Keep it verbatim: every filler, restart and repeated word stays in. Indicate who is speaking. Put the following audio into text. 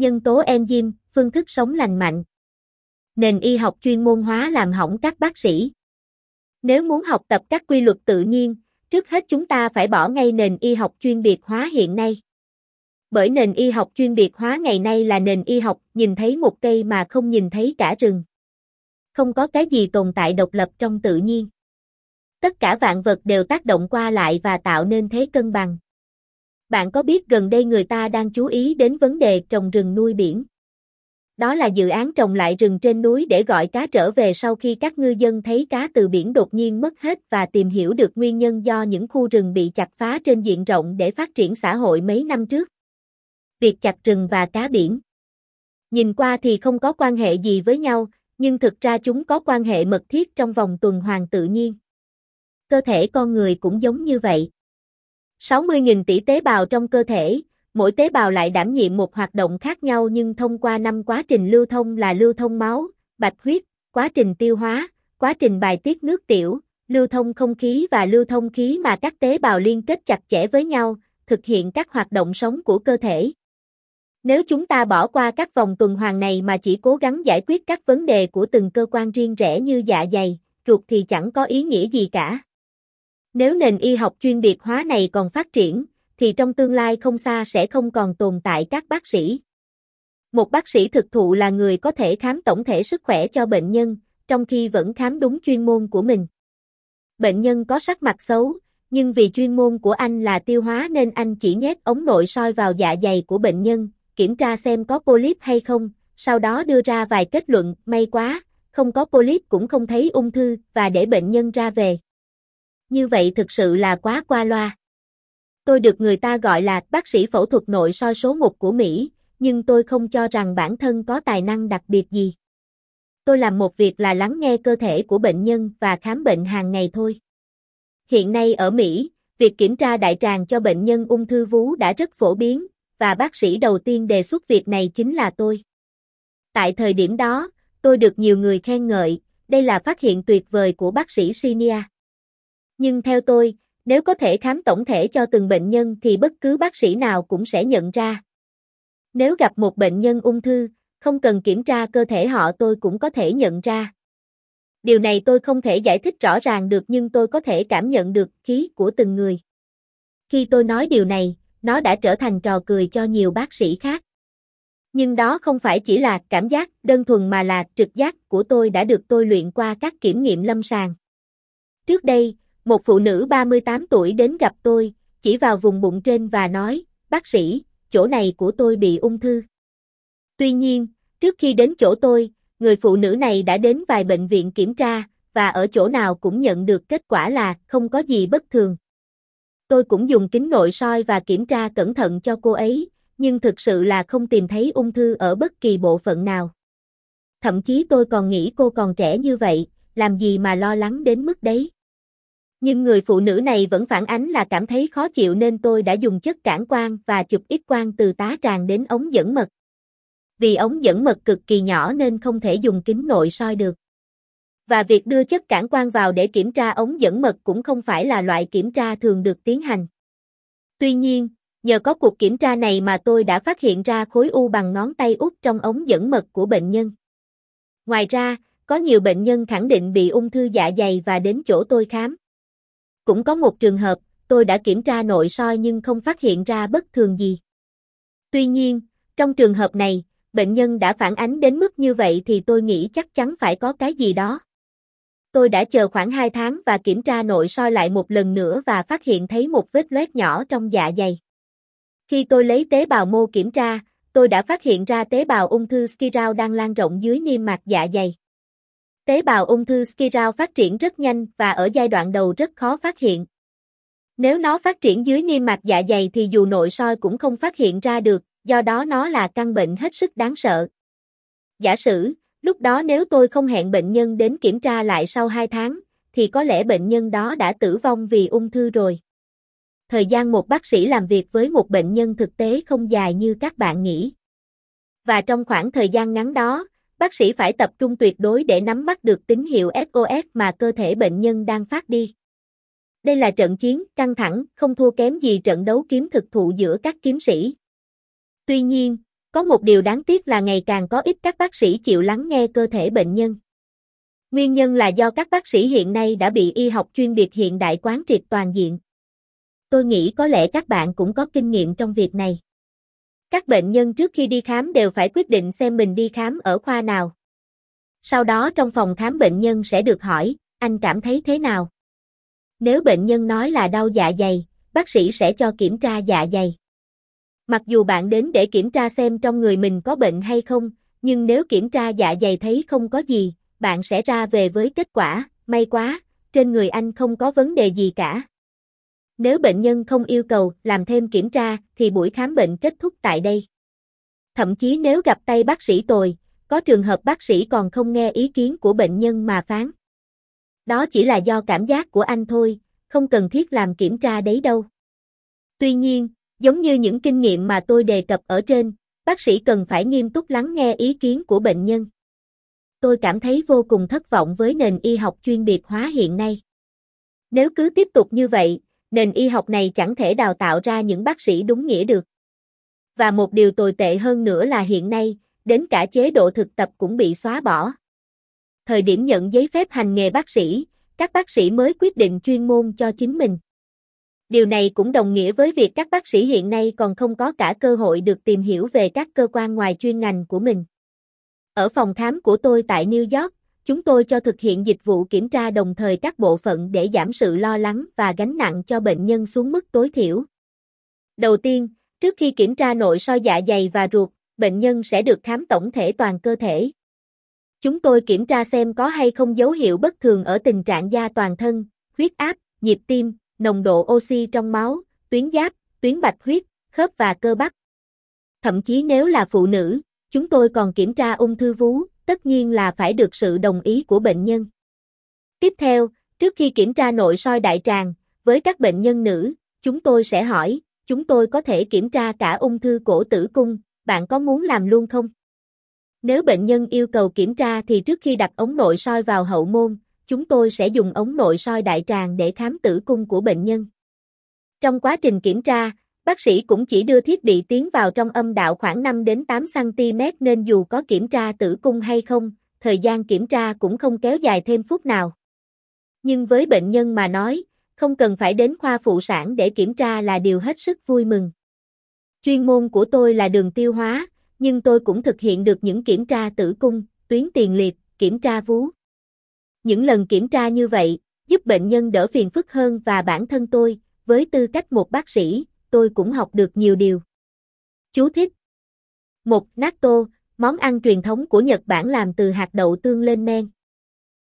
Speaker 1: Nhân tố enzyme, phương thức sống lành mạnh. Nền y học chuyên môn hóa làm hỏng các bác sĩ. Nếu muốn học tập các quy luật tự nhiên, trước hết chúng ta phải bỏ ngay nền y học chuyên biệt hóa hiện nay. Bởi nền y học chuyên biệt hóa ngày nay là nền y học nhìn thấy một cây mà không nhìn thấy cả rừng. Không có cái gì tồn tại độc lập trong tự nhiên. Tất cả vạn vật đều tác động qua lại và tạo nên thế cân bằng. Bạn có biết gần đây người ta đang chú ý đến vấn đề trồng rừng nuôi biển? Đó là dự án trồng lại rừng trên núi để gọi cá trở về sau khi các ngư dân thấy cá từ biển đột nhiên mất hết và tìm hiểu được nguyên nhân do những khu rừng bị chặt phá trên diện rộng để phát triển xã hội mấy năm trước. Việc chặt rừng và cá biển. Nhìn qua thì không có quan hệ gì với nhau, nhưng thực ra chúng có quan hệ mật thiết trong vòng tuần hoàn tự nhiên. Cơ thể con người cũng giống như vậy. sáu mươi nghìn tỷ tế bào trong cơ thể, mỗi tế bào lại đảm nhiệm một hoạt động khác nhau nhưng thông qua năm quá trình lưu thông là lưu thông máu, bạch huyết, quá trình tiêu hóa, quá trình bài tiết nước tiểu, lưu thông không khí và lưu thông khí mà các tế bào liên kết chặt chẽ với nhau, thực hiện các hoạt động sống của cơ thể. Nếu chúng ta bỏ qua các vòng tuần hoàn này mà chỉ cố gắng giải quyết các vấn đề của từng cơ quan riêng rẽ như dạ dày, ruột thì chẳng có ý nghĩa gì cả. Nếu nền y học chuyên biệt hóa này còn phát triển, thì trong tương lai không xa sẽ không còn tồn tại các bác sĩ. Một bác sĩ thực thụ là người có thể khám tổng thể sức khỏe cho bệnh nhân, trong khi vẫn khám đúng chuyên môn của mình. Bệnh nhân có sắc mặt xấu, nhưng vì chuyên môn của anh là tiêu hóa nên anh chỉ nhét ống nội soi vào dạ dày của bệnh nhân, kiểm tra xem có polyp hay không, sau đó đưa ra vài kết luận, may quá, không có polyp cũng không thấy ung thư và để bệnh nhân ra về. Như vậy thực sự là quá qua loa. Tôi được người ta gọi là bác sĩ phẫu thuật nội soi số một của Mỹ, nhưng tôi không cho rằng bản thân có tài năng đặc biệt gì. Tôi làm một việc là lắng nghe cơ thể của bệnh nhân và khám bệnh hàng ngày thôi. Hiện nay ở Mỹ, việc kiểm tra đại tràng cho bệnh nhân ung thư vú đã rất phổ biến, và bác sĩ đầu tiên đề xuất việc này chính là tôi. Tại thời điểm đó, tôi được nhiều người khen ngợi, đây là phát hiện tuyệt vời của bác sĩ Senior. Nhưng theo tôi, nếu có thể khám tổng thể cho từng bệnh nhân thì bất cứ bác sĩ nào cũng sẽ nhận ra. Nếu gặp một bệnh nhân ung thư, không cần kiểm tra cơ thể họ tôi cũng có thể nhận ra. Điều này tôi không thể giải thích rõ ràng được nhưng tôi có thể cảm nhận được khí của từng người. Khi tôi nói điều này, nó đã trở thành trò cười cho nhiều bác sĩ khác. Nhưng đó không phải chỉ là cảm giác đơn thuần mà là trực giác của tôi đã được tôi luyện qua các kiểm nghiệm lâm sàng. Trước đây, một phụ nữ ba mươi tám tuổi đến gặp tôi, chỉ vào vùng bụng trên và nói, bác sĩ, chỗ này của tôi bị ung thư. Tuy nhiên, trước khi đến chỗ tôi, người phụ nữ này đã đến vài bệnh viện kiểm tra, và ở chỗ nào cũng nhận được kết quả là không có gì bất thường. Tôi cũng dùng kính nội soi và kiểm tra cẩn thận cho cô ấy, nhưng thực sự là không tìm thấy ung thư ở bất kỳ bộ phận nào. Thậm chí tôi còn nghĩ cô còn trẻ như vậy, làm gì mà lo lắng đến mức đấy. Nhưng người phụ nữ này vẫn phản ánh là cảm thấy khó chịu nên tôi đã dùng chất cản quang và chụp X quang từ tá tràng đến ống dẫn mật. Vì ống dẫn mật cực kỳ nhỏ nên không thể dùng kính nội soi được. Và việc đưa chất cản quang vào để kiểm tra ống dẫn mật cũng không phải là loại kiểm tra thường được tiến hành. Tuy nhiên, nhờ có cuộc kiểm tra này mà tôi đã phát hiện ra khối u bằng ngón tay út trong ống dẫn mật của bệnh nhân. Ngoài ra, có nhiều bệnh nhân khẳng định bị ung thư dạ dày và đến chỗ tôi khám. Cũng có một trường hợp, tôi đã kiểm tra nội soi nhưng không phát hiện ra bất thường gì. Tuy nhiên, trong trường hợp này, bệnh nhân đã phản ánh đến mức như vậy thì tôi nghĩ chắc chắn phải có cái gì đó. Tôi đã chờ khoảng hai tháng và kiểm tra nội soi lại một lần nữa và phát hiện thấy một vết loét nhỏ trong dạ dày. Khi tôi lấy tế bào mô kiểm tra, tôi đã phát hiện ra tế bào ung thư Schirrau đang lan rộng dưới niêm mạc dạ dày. Tế bào ung thư Schirrau phát triển rất nhanh và ở giai đoạn đầu rất khó phát hiện. Nếu nó phát triển dưới niêm mạc dạ dày thì dù nội soi cũng không phát hiện ra được, do đó nó là căn bệnh hết sức đáng sợ. Giả sử, lúc đó nếu tôi không hẹn bệnh nhân đến kiểm tra lại sau hai tháng, thì có lẽ bệnh nhân đó đã tử vong vì ung thư rồi. Thời gian một bác sĩ làm việc với một bệnh nhân thực tế không dài như các bạn nghĩ. Và trong khoảng thời gian ngắn đó, bác sĩ phải tập trung tuyệt đối để nắm bắt được tín hiệu ét o ét mà cơ thể bệnh nhân đang phát đi. Đây là trận chiến căng thẳng, không thua kém gì trận đấu kiếm thực thụ giữa các kiếm sĩ. Tuy nhiên, Có một điều đáng tiếc là ngày càng có ít các bác sĩ chịu lắng nghe cơ thể bệnh nhân. Nguyên nhân là do các bác sĩ hiện nay đã bị y học chuyên biệt hiện đại quán triệt toàn diện. Tôi nghĩ có lẽ các bạn cũng có kinh nghiệm trong việc này. Các bệnh nhân trước khi đi khám đều phải quyết định xem mình đi khám ở khoa nào. Sau đó trong phòng khám bệnh nhân sẽ được hỏi, anh cảm thấy thế nào? Nếu bệnh nhân nói là đau dạ dày, bác sĩ sẽ cho kiểm tra dạ dày. Mặc dù bạn đến để kiểm tra xem trong người mình có bệnh hay không, nhưng nếu kiểm tra dạ dày thấy không có gì, bạn sẽ ra về với kết quả, may quá, trên người anh không có vấn đề gì cả. Nếu bệnh nhân không yêu cầu làm thêm kiểm tra thì buổi khám bệnh kết thúc tại đây. Thậm chí nếu gặp tay bác sĩ tồi, có trường hợp bác sĩ còn không nghe ý kiến của bệnh nhân mà phán. Đó chỉ là do cảm giác của anh thôi, không cần thiết làm kiểm tra đấy đâu. Tuy nhiên, giống như những kinh nghiệm mà tôi đề cập ở trên, bác sĩ cần phải nghiêm túc lắng nghe ý kiến của bệnh nhân. Tôi cảm thấy vô cùng thất vọng với nền y học chuyên biệt hóa hiện nay. Nếu cứ tiếp tục như vậy, nền y học này chẳng thể đào tạo ra những bác sĩ đúng nghĩa được. Và một điều tồi tệ hơn nữa là hiện nay, đến cả chế độ thực tập cũng bị xóa bỏ. Thời điểm nhận giấy phép hành nghề bác sĩ, các bác sĩ mới quyết định chuyên môn cho chính mình. Điều này cũng đồng nghĩa với việc các bác sĩ hiện nay còn không có cả cơ hội được tìm hiểu về các cơ quan ngoài chuyên ngành của mình. Ở phòng khám của tôi tại New York, chúng tôi cho thực hiện dịch vụ kiểm tra đồng thời các bộ phận để giảm sự lo lắng và gánh nặng cho bệnh nhân xuống mức tối thiểu. Đầu tiên, trước khi kiểm tra nội soi dạ dày và ruột, bệnh nhân sẽ được khám tổng thể toàn cơ thể. Chúng tôi kiểm tra xem có hay không dấu hiệu bất thường ở tình trạng da toàn thân, huyết áp, nhịp tim, nồng độ oxy trong máu, tuyến giáp, tuyến bạch huyết, khớp và cơ bắp. Thậm chí nếu là phụ nữ, chúng tôi còn kiểm tra ung thư vú, tất nhiên là phải được sự đồng ý của bệnh nhân. Tiếp theo, trước khi kiểm tra nội soi đại tràng, với các bệnh nhân nữ, chúng tôi sẽ hỏi, chúng tôi có thể kiểm tra cả ung thư cổ tử cung, bạn có muốn làm luôn không? Nếu bệnh nhân yêu cầu kiểm tra thì trước khi đặt ống nội soi vào hậu môn, chúng tôi sẽ dùng ống nội soi đại tràng để khám tử cung của bệnh nhân. Trong quá trình kiểm tra, bác sĩ cũng chỉ đưa thiết bị tiến vào trong âm đạo khoảng năm đến tám xăng ti mét nên dù có kiểm tra tử cung hay không, thời gian kiểm tra cũng không kéo dài thêm phút nào. Nhưng với bệnh nhân mà nói, không cần phải đến khoa phụ sản để kiểm tra là điều hết sức vui mừng. Chuyên môn của tôi là đường tiêu hóa, nhưng tôi cũng thực hiện được những kiểm tra tử cung, tuyến tiền liệt, kiểm tra vú. Những lần kiểm tra như vậy, giúp bệnh nhân đỡ phiền phức hơn và bản thân tôi, với tư cách một bác sĩ, tôi cũng học được nhiều điều. Chú thích. một. Natto, món ăn truyền thống của Nhật Bản làm từ hạt đậu tương lên men.